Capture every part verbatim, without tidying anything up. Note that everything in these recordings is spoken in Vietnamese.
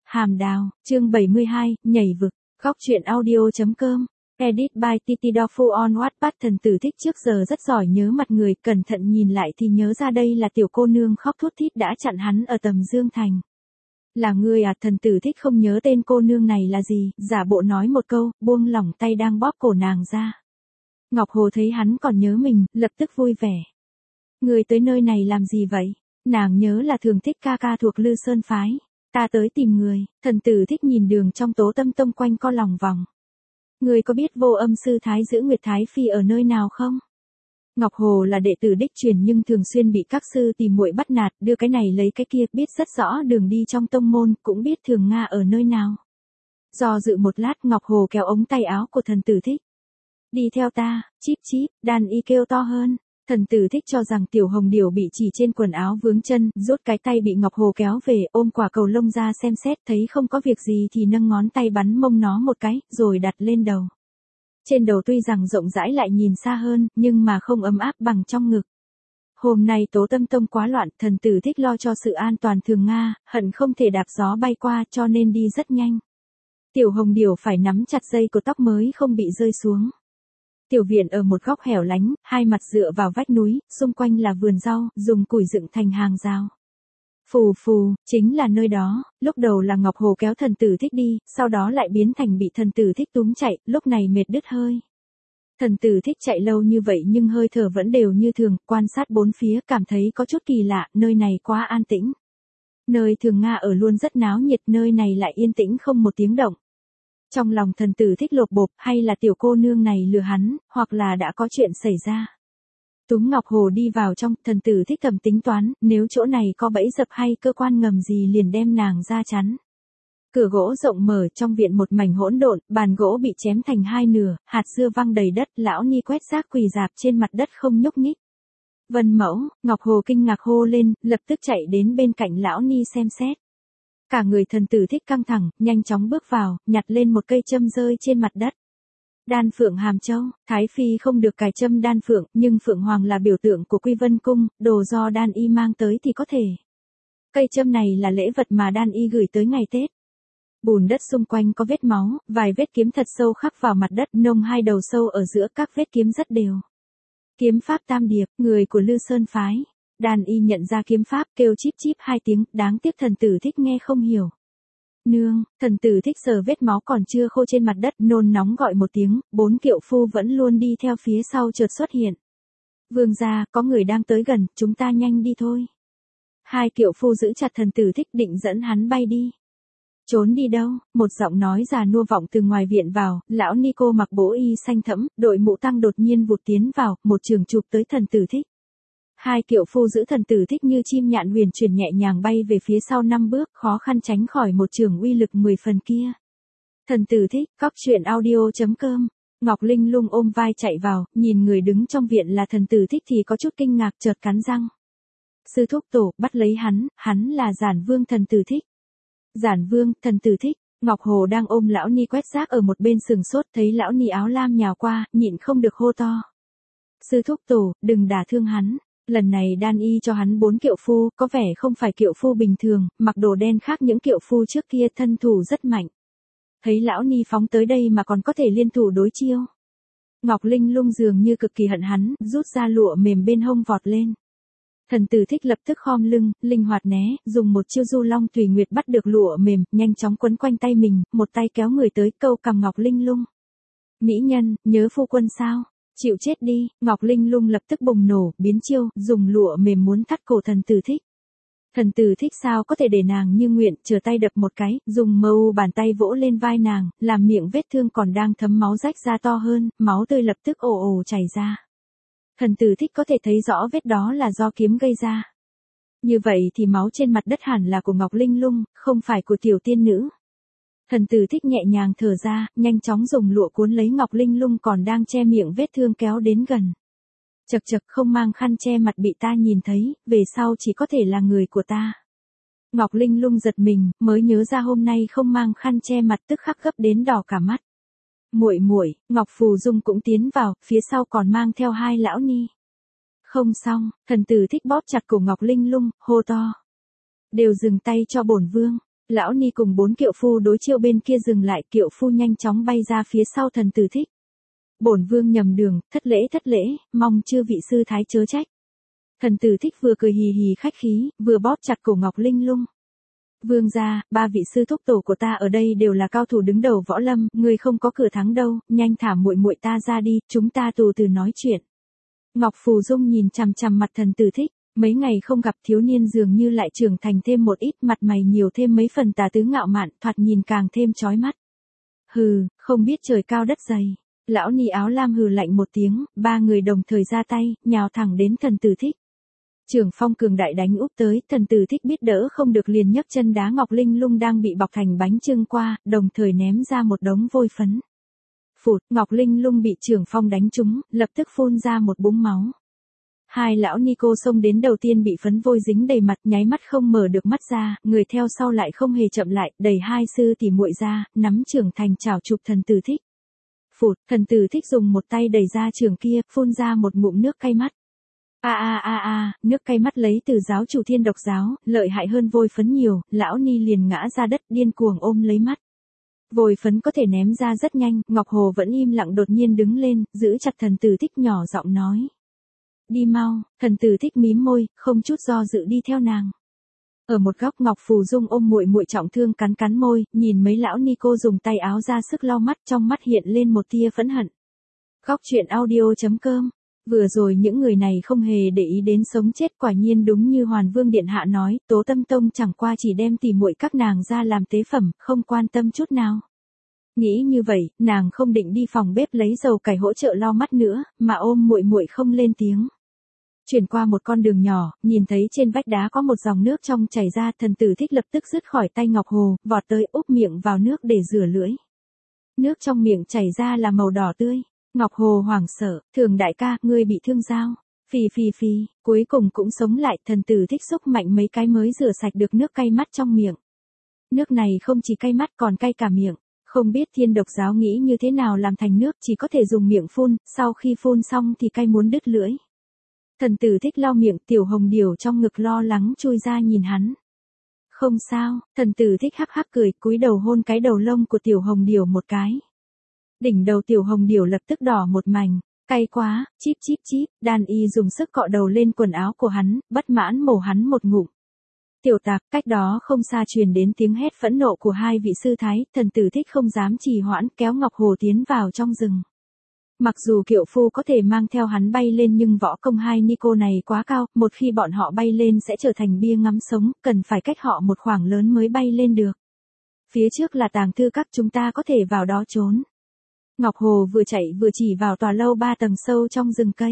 Hàm Đào, chương bảy mươi hai, nhảy vực, góc truyện audio.com, edit by Titi Dofu on Wattpad. Thần tử thích trước giờ rất giỏi nhớ mặt người, cẩn thận nhìn lại thì nhớ ra đây là tiểu cô nương khóc thút thít đã chặn hắn ở Tầm Dương Thành. Là ngươi à? Thần tử thích không nhớ tên cô nương này là gì, giả bộ nói một câu, buông lỏng tay đang bóp cổ nàng ra. Ngọc Hồ thấy hắn còn nhớ mình, lập tức vui vẻ. Ngươi tới nơi này làm gì vậy? Nàng nhớ là Thường Thích ca ca thuộc Lư Sơn phái. Ta tới tìm người. Thần tử thích nhìn đường trong Tố Tâm Tông quanh co lòng vòng. Ngươi có biết Vô Âm sư Thái giữ Nguyệt Thái Phi ở nơi nào không? Ngọc Hồ là đệ tử đích truyền nhưng thường xuyên bị các sư tìm muội bắt nạt, đưa cái này lấy cái kia, biết rất rõ đường đi trong tông môn, cũng biết Thường Nga ở nơi nào. Do dự một lát, Ngọc Hồ kéo ống tay áo của thần tử thích. Đi theo ta, chíp chíp, đàn y kêu to hơn. Thần tử thích cho rằng tiểu hồng điểu bị chỉ trên quần áo vướng chân, rút cái tay bị Ngọc Hồ kéo về, ôm quả cầu lông ra xem xét, thấy không có việc gì thì nâng ngón tay bắn mông nó một cái, rồi đặt lên đầu. Trên đầu tuy rằng rộng rãi lại nhìn xa hơn, nhưng mà không ấm áp bằng trong ngực. Hôm nay Tố Tâm Tông quá loạn, thần tử thích lo cho sự an toàn Thường Nga, hận không thể đạp gió bay qua cho nên đi rất nhanh. Tiểu hồng điểu phải nắm chặt dây của tóc mới không bị rơi xuống. Tiểu viện ở một góc hẻo lánh, hai mặt dựa vào vách núi, xung quanh là vườn rau, dùng củi dựng thành hàng rào. Phù phù, chính là nơi đó, lúc đầu là Ngọc Hồ kéo thần tử thích đi, sau đó lại biến thành bị thần tử thích túm chạy, lúc này mệt đứt hơi. Thần tử thích chạy lâu như vậy nhưng hơi thở vẫn đều như thường, quan sát bốn phía cảm thấy có chút kỳ lạ, nơi này quá an tĩnh. Nơi Thường Nga ở luôn rất náo nhiệt, nơi này lại yên tĩnh không một tiếng động. Trong lòng thần tử thích lột bộp, hay là tiểu cô nương này lừa hắn, hoặc là đã có chuyện xảy ra. Túm Ngọc Hồ đi vào trong, thần tử thích thầm tính toán, nếu chỗ này có bẫy dập hay cơ quan ngầm gì liền đem nàng ra chắn. Cửa gỗ rộng mở, trong viện một mảnh hỗn độn, bàn gỗ bị chém thành hai nửa, hạt dưa văng đầy đất, lão ni quét rác quỳ rạp trên mặt đất không nhúc nhích. Vân mẫu, Ngọc Hồ kinh ngạc hô lên, lập tức chạy đến bên cạnh lão ni xem xét. Cả người thần tử thích căng thẳng, nhanh chóng bước vào, nhặt lên một cây châm rơi trên mặt đất. Đan phượng hàm châu, Thái Phi không được cài châm đan phượng, nhưng phượng hoàng là biểu tượng của Quy Vân Cung, đồ do đan y mang tới thì có thể. Cây châm này là lễ vật mà đan y gửi tới ngày Tết. Bùn đất xung quanh có vết máu, vài vết kiếm thật sâu khắc vào mặt đất, nông hai đầu sâu ở giữa các vết kiếm rất đều. Kiếm pháp tam điệp, người của Lư Sơn phái. Đan y nhận ra kiếm pháp, kêu chíp chíp hai tiếng, đáng tiếc thần tử thích nghe không hiểu. Nương, thần tử thích sờ vết máu còn chưa khô trên mặt đất, nôn nóng gọi một tiếng, bốn kiệu phu vẫn luôn đi theo phía sau chợt xuất hiện. Vương gia, có người đang tới gần, chúng ta nhanh đi thôi. Hai kiệu phu giữ chặt thần tử thích định dẫn hắn bay đi. Trốn đi đâu? Một giọng nói già nua vọng từ ngoài viện vào, lão Nico mặc bố y xanh thẫm, đội mũ tăng đột nhiên vụt tiến vào, một trường chụp tới thần tử thích. Hai kiệu phu giữ thần tử thích như chim nhạn huyền chuyển nhẹ nhàng bay về phía sau năm bước, khó khăn tránh khỏi một trường uy lực mười phần kia. Thần tử thích, góc truyện audio.com, Ngọc Linh Lung ôm vai chạy vào, nhìn người đứng trong viện là thần tử thích thì có chút kinh ngạc chợt cắn răng. Sư thúc tổ, bắt lấy hắn, hắn là Giản Vương thần tử thích. Giản Vương, thần tử thích, Ngọc Hồ đang ôm lão ni quét rác ở một bên sừng sốt thấy lão ni áo lam nhào qua, nhịn không được hô to. Sư thúc tổ, đừng đả thương hắn. Lần này đan y cho hắn bốn kiệu phu, có vẻ không phải kiệu phu bình thường, mặc đồ đen khác những kiệu phu trước kia, thân thủ rất mạnh. Thấy lão ni phóng tới đây mà còn có thể liên thủ đối chiêu. Ngọc Linh Lung dường như cực kỳ hận hắn, rút ra lụa mềm bên hông vọt lên. Thần tử thích lập tức khom lưng, linh hoạt né, dùng một chiêu du long tùy nguyệt bắt được lụa mềm, nhanh chóng quấn quanh tay mình, một tay kéo người tới câu cầm Ngọc Linh Lung. Mỹ nhân, nhớ phu quân sao? Chịu chết đi, Ngọc Linh Lung lập tức bùng nổ, biến chiêu, dùng lụa mềm muốn thắt cổ thần tử thích. Thần tử thích sao có thể để nàng như nguyện, trở tay đập một cái, dùng mâu bàn tay vỗ lên vai nàng, làm miệng vết thương còn đang thấm máu rách ra to hơn, máu tươi lập tức ồ ồ chảy ra. Thần tử thích có thể thấy rõ vết đó là do kiếm gây ra. Như vậy thì máu trên mặt đất hẳn là của Ngọc Linh Lung, không phải của tiểu tiên nữ. Thần tử thích nhẹ nhàng thở ra, nhanh chóng dùng lụa cuốn lấy Ngọc Linh Lung còn đang che miệng vết thương kéo đến gần. Chật chật, không mang khăn che mặt bị ta nhìn thấy, về sau chỉ có thể là người của ta. Ngọc Linh Lung giật mình, mới nhớ ra hôm nay không mang khăn che mặt tức khắc gấp đến đỏ cả mắt. Muội muội, Ngọc Phù Dung cũng tiến vào, phía sau còn mang theo hai lão ni. Không xong, thần tử thích bóp chặt cổ Ngọc Linh Lung, hô to. Đều dừng tay cho bổn vương. Lão Ni cùng bốn kiệu phu đối chiêu bên kia dừng lại, kiệu phu nhanh chóng bay ra phía sau Thần Tử Thích. Bổn vương nhầm đường, thất lễ thất lễ, mong chư vị sư thái chớ trách. Thần Tử Thích vừa cười hì hì khách khí, vừa bóp chặt cổ Ngọc Linh Lung. Vương gia, ba vị sư thúc tổ của ta ở đây đều là cao thủ đứng đầu võ lâm, người không có cửa thắng đâu, nhanh thả muội muội ta ra đi, chúng ta từ từ nói chuyện. Ngọc Phù Dung nhìn chằm chằm mặt Thần Tử Thích, mấy ngày không gặp thiếu niên dường như lại trưởng thành thêm một ít, mặt mày nhiều thêm mấy phần tà tứ ngạo mạn, thoạt nhìn càng thêm chói mắt. Hừ, không biết trời cao đất dày. Lão Ni áo lam hừ lạnh một tiếng, ba người đồng thời ra tay, nhào thẳng đến Thần Tử Thích. Trường phong cường đại đánh úp tới, Thần Tử Thích biết đỡ không được liền nhấc chân đá Ngọc Linh Lung đang bị bọc thành bánh chưng qua, đồng thời ném ra một đống vôi phấn. Phụt, Ngọc Linh Lung bị trường phong đánh trúng, lập tức phun ra một búng máu. Hai lão ni cô xông đến đầu tiên bị phấn vôi dính đầy mặt, nháy mắt không mở được mắt ra, người theo sau lại không hề chậm lại, đẩy hai sư tỷ muội ra, nắm trưởng thành chảo chụp Thần Tử Thích. Phụt, Thần Tử Thích dùng một tay đẩy ra trường kia, phun ra một ngụm nước cay mắt. A a a a, nước cay mắt lấy từ giáo chủ Thiên Độc giáo, lợi hại hơn vôi phấn nhiều, lão ni liền ngã ra đất điên cuồng ôm lấy mắt. Vôi phấn có thể ném ra rất nhanh, Ngọc Hồ vẫn im lặng đột nhiên đứng lên, giữ chặt Thần Tử Thích nhỏ giọng nói. Đi mau, Thần Tử Thích mím môi, không chút do dự đi theo nàng. Ở một góc Ngọc Phù Dung ôm muội muội trọng thương cắn cắn môi, nhìn mấy lão ni cô dùng tay áo ra sức lau mắt, trong mắt hiện lên một tia phẫn hận. Góc truyện audio chấm com. Vừa rồi những người này không hề để ý đến sống chết, quả nhiên đúng như Hoàn Vương điện hạ nói, Tố Tâm Tông chẳng qua chỉ đem tỉ muội các nàng ra làm tế phẩm, không quan tâm chút nào. Nghĩ như vậy, nàng không định đi phòng bếp lấy dầu cải hỗ trợ lau mắt nữa, mà ôm muội muội không lên tiếng. Chuyển qua một con đường nhỏ, nhìn thấy trên vách đá có một dòng nước trong chảy ra, Thần Tử Thích lập tức dứt khỏi tay Ngọc Hồ, vọt tới úp miệng vào nước để rửa lưỡi. Nước trong miệng chảy ra là màu đỏ tươi. Ngọc Hồ hoảng sợ, Thường đại ca, ngươi bị thương sao? Phì phì phì, cuối cùng cũng sống lại, Thần Tử Thích xúc mạnh mấy cái mới rửa sạch được nước cay mắt trong miệng. Nước này không chỉ cay mắt còn cay cả miệng, không biết Thiên Độc giáo nghĩ như thế nào làm thành nước, chỉ có thể dùng miệng phun, sau khi phun xong thì cay muốn đứt lưỡi. Thần Tử Thích lau miệng, Tiểu Hồng Điểu trong ngực lo lắng chui ra nhìn hắn. Không sao, Thần Tử Thích hắc hắc cười, cúi đầu hôn cái đầu lông của Tiểu Hồng Điểu một cái. Đỉnh đầu Tiểu Hồng Điểu lập tức đỏ một mảnh, cay quá, chíp chíp chíp, Đan Y dùng sức cọ đầu lên quần áo của hắn, bất mãn mổ hắn một ngụm. Tiểu tạp, cách đó không xa truyền đến tiếng hét phẫn nộ của hai vị sư thái, Thần Tử Thích không dám trì hoãn, kéo Ngọc Hồ tiến vào trong rừng. Mặc dù kiệu phu có thể mang theo hắn bay lên nhưng võ công hai ni cô này quá cao, một khi bọn họ bay lên sẽ trở thành bia ngắm sống, cần phải cách họ một khoảng lớn mới bay lên được. Phía trước là tàng thư các, chúng ta có thể vào đó trốn. Ngọc Hồ vừa chạy vừa chỉ vào tòa lâu ba tầng sâu trong rừng cây.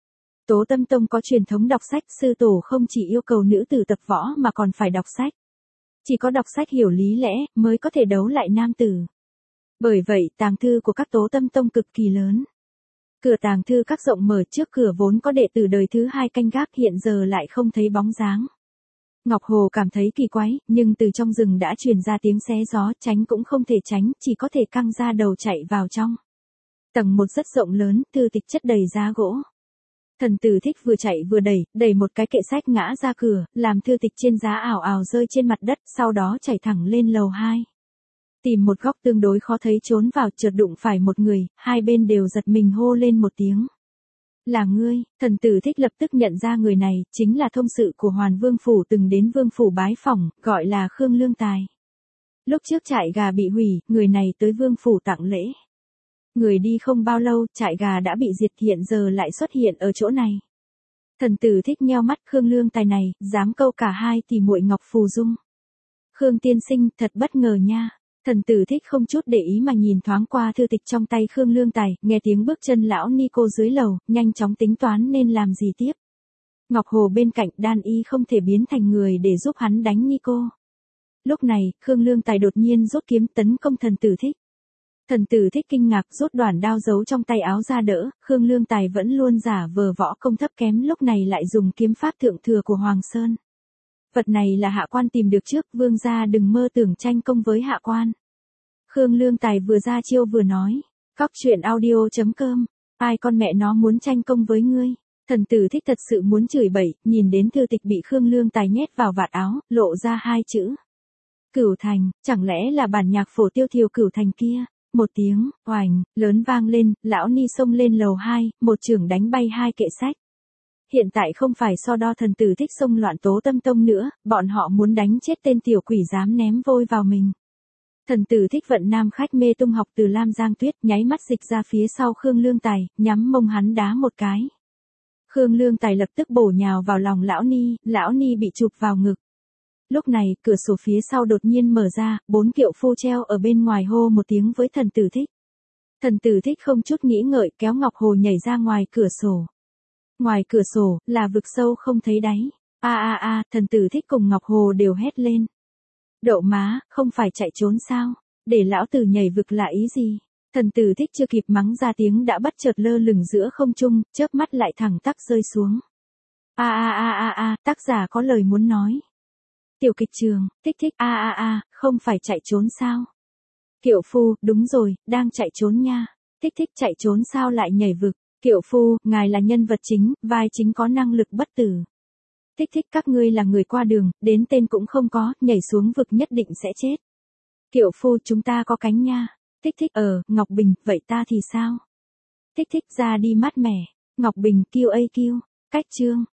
Tố Tâm Tông có truyền thống đọc sách, sư tổ không chỉ yêu cầu nữ tử tập võ mà còn phải đọc sách. Chỉ có đọc sách hiểu lý lẽ mới có thể đấu lại nam tử. Bởi vậy tàng thư của các Tố Tâm Tông cực kỳ lớn. Cửa tàng thư các rộng mở, trước cửa vốn có đệ tử đời thứ hai canh gác, hiện giờ lại không thấy bóng dáng. Ngọc Hồ cảm thấy kỳ quái, nhưng từ trong rừng đã truyền ra tiếng xé gió, tránh cũng không thể tránh, chỉ có thể căng ra đầu chạy vào trong. Tầng một rất rộng lớn, thư tịch chất đầy giá gỗ. Thần Tử Thích vừa chạy vừa đẩy, đẩy một cái kệ sách ngã ra cửa, làm thư tịch trên giá ảo ảo rơi trên mặt đất, sau đó chạy thẳng lên lầu hai. Tìm một góc tương đối khó thấy trốn vào, chợt đụng phải một người, hai bên đều giật mình hô lên một tiếng. Là ngươi, Thần Tử Thích lập tức nhận ra người này, chính là thông sự của Hoàn Vương Phủ từng đến Vương Phủ bái phỏng, gọi là Khương Lương Tài. Lúc trước trại gà bị hủy, người này tới Vương Phủ tặng lễ. Người đi không bao lâu, trại gà đã bị diệt, hiện giờ lại xuất hiện ở chỗ này. Thần Tử Thích nheo mắt, Khương Lương Tài này, dám câu cả hai tỷ muội Ngọc Phù Dung. Khương tiên sinh, thật bất ngờ nha. Thần Tử Thích không chút để ý mà nhìn thoáng qua thư tịch trong tay Khương Lương Tài, nghe tiếng bước chân lão ni cô dưới lầu, nhanh chóng tính toán nên làm gì tiếp. Ngọc Hồ bên cạnh, Đan Y không thể biến thành người để giúp hắn đánh ni cô. Lúc này, Khương Lương Tài đột nhiên rút kiếm tấn công Thần Tử Thích. Thần Tử Thích kinh ngạc rút đoản đao giấu trong tay áo ra đỡ, Khương Lương Tài vẫn luôn giả vờ võ công thấp kém, lúc này lại dùng kiếm pháp thượng thừa của Hoàng Sơn. Vật này là hạ quan tìm được trước, vương gia đừng mơ tưởng tranh công với hạ quan. Khương Lương Tài vừa ra chiêu vừa nói. Góc truyện audio chấm com. Ai con mẹ nó muốn tranh công với ngươi? Thần Tử Thích thật sự muốn chửi bậy, nhìn đến thư tịch bị Khương Lương Tài nhét vào vạt áo, lộ ra hai chữ. Cửu Thành, chẳng lẽ là bản nhạc phổ Tiêu Thiều Cửu Thành kia? Một tiếng, oành, lớn vang lên, lão Ni xông lên lầu hai, một chưởng đánh bay hai kệ sách. Hiện tại không phải so đo thần tử thích xông loạn Tố Tâm Tông nữa, bọn họ muốn đánh chết tên tiểu quỷ dám ném vôi vào mình. Thần tử thích vận nam khách mê tung học từ Lam Giang Tuyết, nháy mắt dịch ra phía sau Khương Lương Tài, nhắm mông hắn đá một cái. Khương Lương Tài lập tức bổ nhào vào lòng lão Ni, lão Ni bị chụp vào ngực. Lúc này, cửa sổ phía sau đột nhiên mở ra, bốn kiệu phu treo ở bên ngoài hô một tiếng với thần tử thích. Thần tử thích không chút nghĩ ngợi kéo Ngọc Hồ nhảy ra ngoài cửa sổ. Ngoài cửa sổ, là vực sâu không thấy đáy. A a a, thần tử thích cùng Ngọc Hồ đều hét lên. Đậu má, không phải chạy trốn sao? Để lão tử nhảy vực là ý gì? Thần tử thích chưa kịp mắng ra tiếng đã bất chợt lơ lửng giữa không trung, chớp mắt lại thẳng tắp rơi xuống. A a a a a, tác giả có lời muốn nói. Tiểu kịch trường, thích thích a a a, không phải chạy trốn sao? Kiệu phu, đúng rồi, đang chạy trốn nha. Thích thích chạy trốn sao lại nhảy vực? Kiệu phu, ngài là nhân vật chính, vai chính có năng lực bất tử. Thích thích các ngươi là người qua đường, đến tên cũng không có, nhảy xuống vực nhất định sẽ chết. Kiệu phu chúng ta có cánh nha. Thích thích ờ, Ngọc Bình, vậy ta thì sao? Thích thích ra đi mát mẻ. Ngọc Bình kêu ây kêu, cách chương.